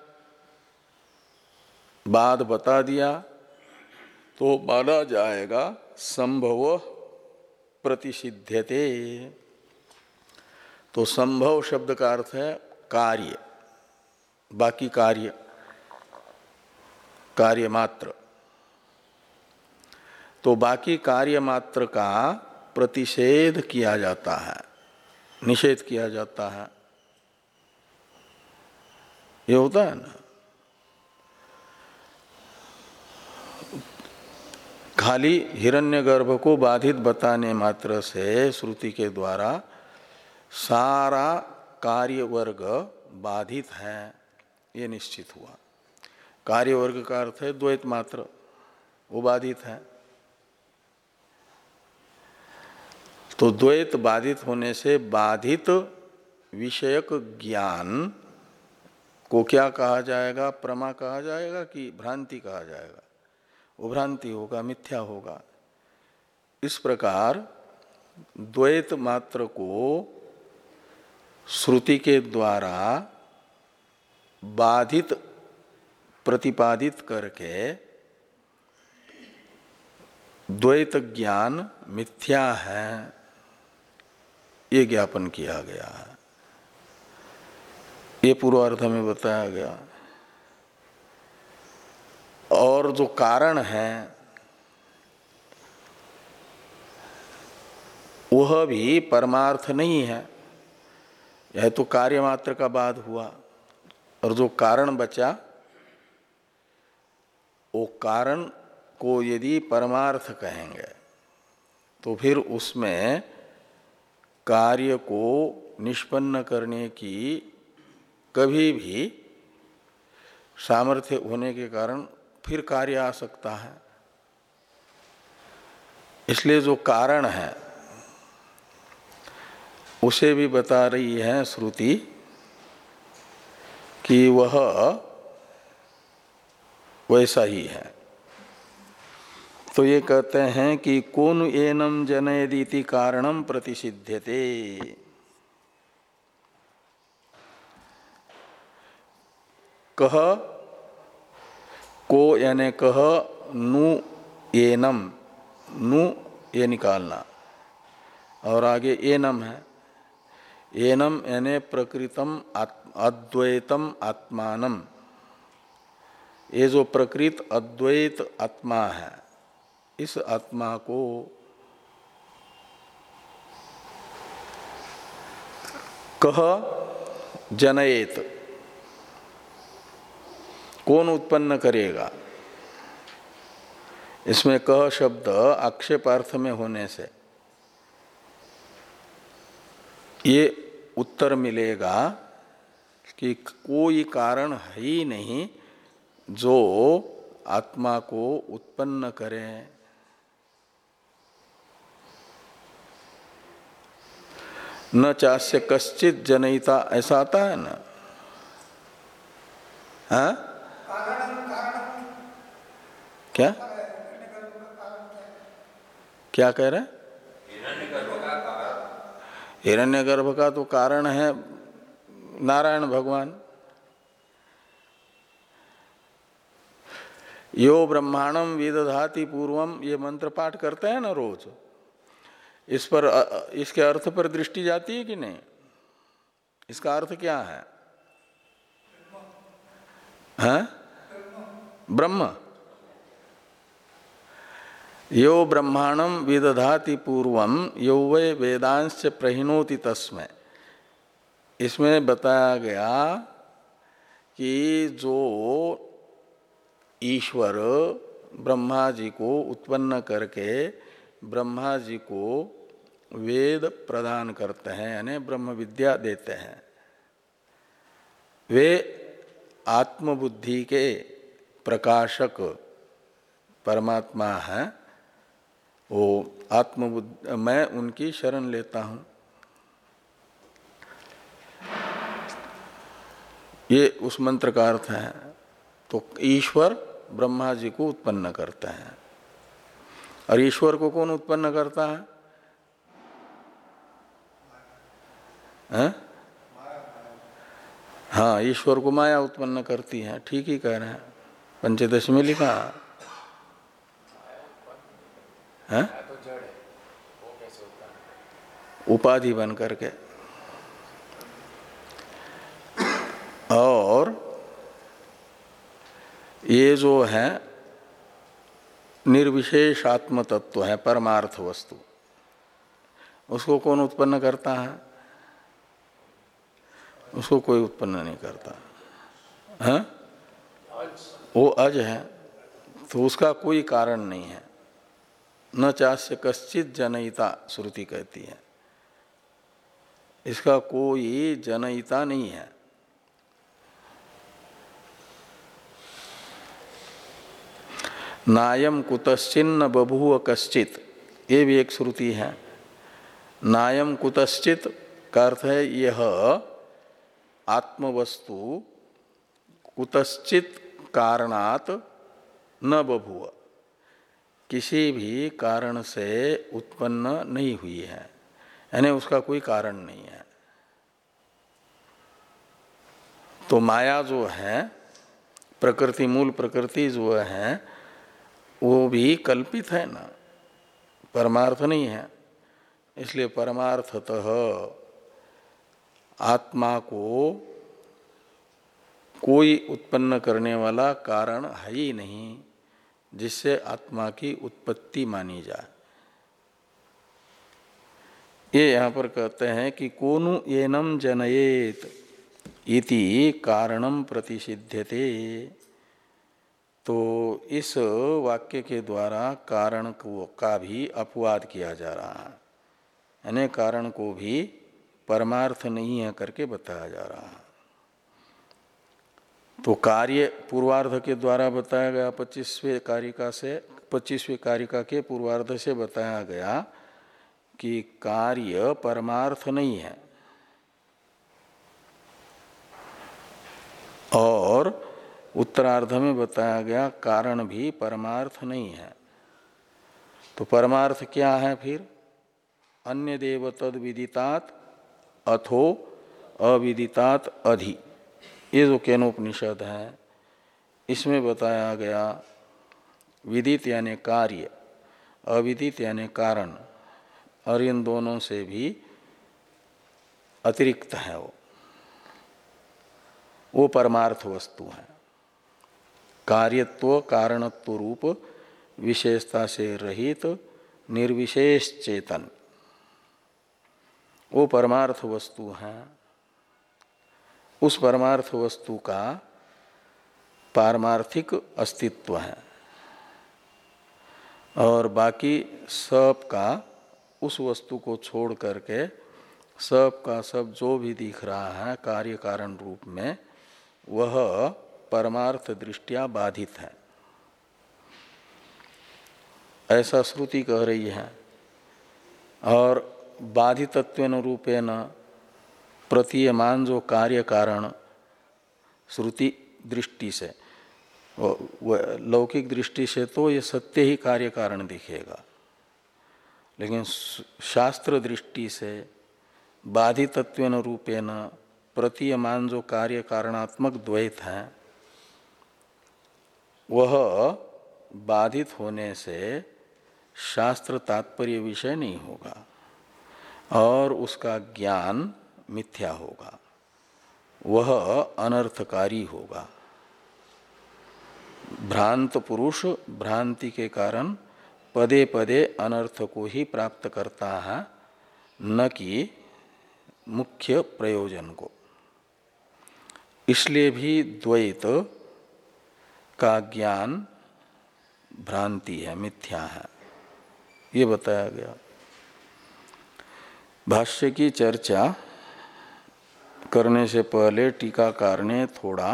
बाध बता दिया, तो माना जाएगा संभव प्रतिसिध्यते। तो संभव शब्द का अर्थ है कार्य, बाकी कार्य। कार्य मात्र, तो बाकी कार्य मात्र का प्रतिषेध किया जाता है, निषेध किया जाता है। ये होता है ना। खाली हिरण्यगर्भ को बाधित बताने मात्र से श्रुति के द्वारा सारा कार्य वर्ग बाधित है, ये निश्चित हुआ। कार्य वर्ग का अर्थ है द्वैत मात्र, वो बाधित है। तो द्वैत बाधित होने से बाधित विषयक ज्ञान को क्या कहा जाएगा? प्रमा कहा जाएगा कि भ्रांति कहा जाएगा? वो भ्रांति होगा, मिथ्या होगा। इस प्रकार द्वैत मात्र को श्रुति के द्वारा बाधित प्रतिपादित करके द्वैत ज्ञान मिथ्या है, ये ज्ञापन किया गया है। ये पूर्वार्ध में बताया गया। और जो कारण है वह भी परमार्थ नहीं है, यह तो कार्य मात्र का बाद हुआ। और जो कारण बचा, वो कारण को यदि परमार्थ कहेंगे तो फिर उसमें कार्य को निष्पन्न करने की कभी भी सामर्थ्य होने के कारण फिर कार्य आ सकता है। इसलिए जो कारण है उसे भी बता रही है श्रुति कि वह वैसा ही है। तो ये कहते हैं कि कोन एनम जनयदीति कारणम प्रतिसिध्यते। कह को यानी कह नु एनम, नु ये निकालना और आगे एनम है। एनम यानी प्रकृतम अद्वैतम आत्मानम, ये जो प्रकृत अद्वैत आत्मा है, इस आत्मा को कह जनयेत, कौन उत्पन्न करेगा? इसमें कह शब्द आक्षेपार्थ में होने से ये उत्तर मिलेगा कि कोई कारण है ही नहीं जो आत्मा को उत्पन्न करे। न चास्य कश्चित जनयिता, ऐसा आता है ना? हाँ? क्या क्या कह रहे? हिरण्यगर्भ का तो कारण है नारायण भगवान। यो ब्रह्मांडम विदधाति पूर्वम, ये मंत्र पाठ करते हैं ना रोज। इस पर, इसके अर्थ पर दृष्टि जाती है कि नहीं? इसका अर्थ क्या है? हैं? ब्रह्म। यो ब्रह्मांडम विदधाति पूर्वम यो वै वेदांश प्रहिणोति तस्मै। इसमें बताया गया कि जो ईश्वर ब्रह्मा जी को उत्पन्न करके ब्रह्मा जी को वेद प्रदान करते हैं, यानी ब्रह्म विद्या देते हैं, वे आत्मबुद्धि के प्रकाशक परमात्मा हैं। वो आत्मबुद्धि, मैं उनकी शरण लेता हूँ। ये उस मंत्र का अर्थ है। तो ईश्वर ब्रह्मा जी को उत्पन्न करते हैं। और ईश्वर को कौन उत्पन्न करता है? हैं? हाँ, ईश्वर को माया उत्पन्न करती है। ठीक ही कह रहे हैं, पंचदश में लिखा है। उपाधि बन करके। और ये जो है निर्विशेष आत्म तत्व है, परमार्थ वस्तु, उसको कौन उत्पन्न करता है? उसको कोई उत्पन्न नहीं करता है, वो अज है, तो उसका कोई कारण नहीं है। न चास्य कश्चित जनयिता श्रुति कहती है, इसका कोई जनयिता नहीं है। नायम कुतश्चिन्न बभूव कश्चित, ये भी एक श्रुति है। नायम कुतश्चित का अर्थ है यह आत्मवस्तु कुतश्चित कारणात न बभूव, किसी भी कारण से उत्पन्न नहीं हुई है, यानी उसका कोई कारण नहीं है। तो माया जो है, प्रकृति, मूल प्रकृति जो है, वो भी कल्पित है ना, परमार्थ नहीं है। इसलिए परमार्थतः आत्मा को कोई उत्पन्न करने वाला कारण है ही नहीं जिससे आत्मा की उत्पत्ति मानी जाए। ये यहाँ पर कहते हैं कि कोनु एनम जनयेत इति कारणम प्रतिषिध्यते। तो इस वाक्य के द्वारा कारण को का भी अपवाद किया जा रहा है, यानी कारण को भी परमार्थ नहीं है करके बताया जा रहा है। तो कार्य पूर्वार्ध के द्वारा बताया गया, पच्चीसवें कारिका से पच्चीसवें कारिका के पूर्वार्ध से बताया गया कि कार्य परमार्थ नहीं है, और उत्तरार्ध में बताया गया कारण भी परमार्थ नहीं है। तो परमार्थ क्या है फिर? अन्य देव तद विदितात अथो अविदितात अधि, ये जो केनोपनिषद है इसमें बताया गया विदित यानी कार्य, अविदित यानी कारण, और इन दोनों से भी अतिरिक्त है वो वो परमार्थ वस्तु है। कार्यत्व कारणत्व रूप विशेषता से रहित निर्विशेष चेतन, वो परमार्थ वस्तु है। उस परमार्थ वस्तु का पारमार्थिक अस्तित्व है, और बाकी सब का उस वस्तु को छोड़ करके सब का सब जो भी दिख रहा है कार्य कारण रूप में, वह परमार्थ दृष्टिया बाधित है, ऐसा श्रुति कह रही है। और बाधितत्वेन रूपेण प्रतीयमान जो कार्य कारण श्रुति दृष्टि से, लौकिक दृष्टि से तो ये सत्य ही कार्य कारण दिखेगा, लेकिन शास्त्र दृष्टि से बाधितत्वेन रूपेण प्रतीयमान जो कार्य कारणात्मक द्वैत है, वह बाधित होने से शास्त्र तात्पर्य विषय नहीं होगा और उसका ज्ञान मिथ्या होगा, वह अनर्थकारी होगा। भ्रांत पुरुष भ्रांति के कारण पदे पदे अनर्थ को ही प्राप्त करता है, न कि मुख्य प्रयोजन को। इसलिए भी द्वैत का ज्ञान भ्रांति है, मिथ्या है, ये बताया गया। भाष्य की चर्चा करने से पहले टीकाकार ने थोड़ा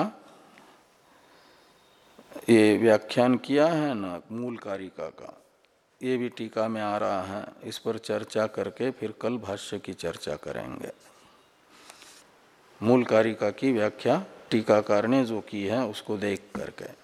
ये व्याख्यान किया है ना मूल कारिका का, ये भी टीका में आ रहा है, इस पर चर्चा करके फिर कल भाष्य की चर्चा करेंगे। मूल कारिका की व्याख्या टीकाकार ने जो की है उसको देख करके।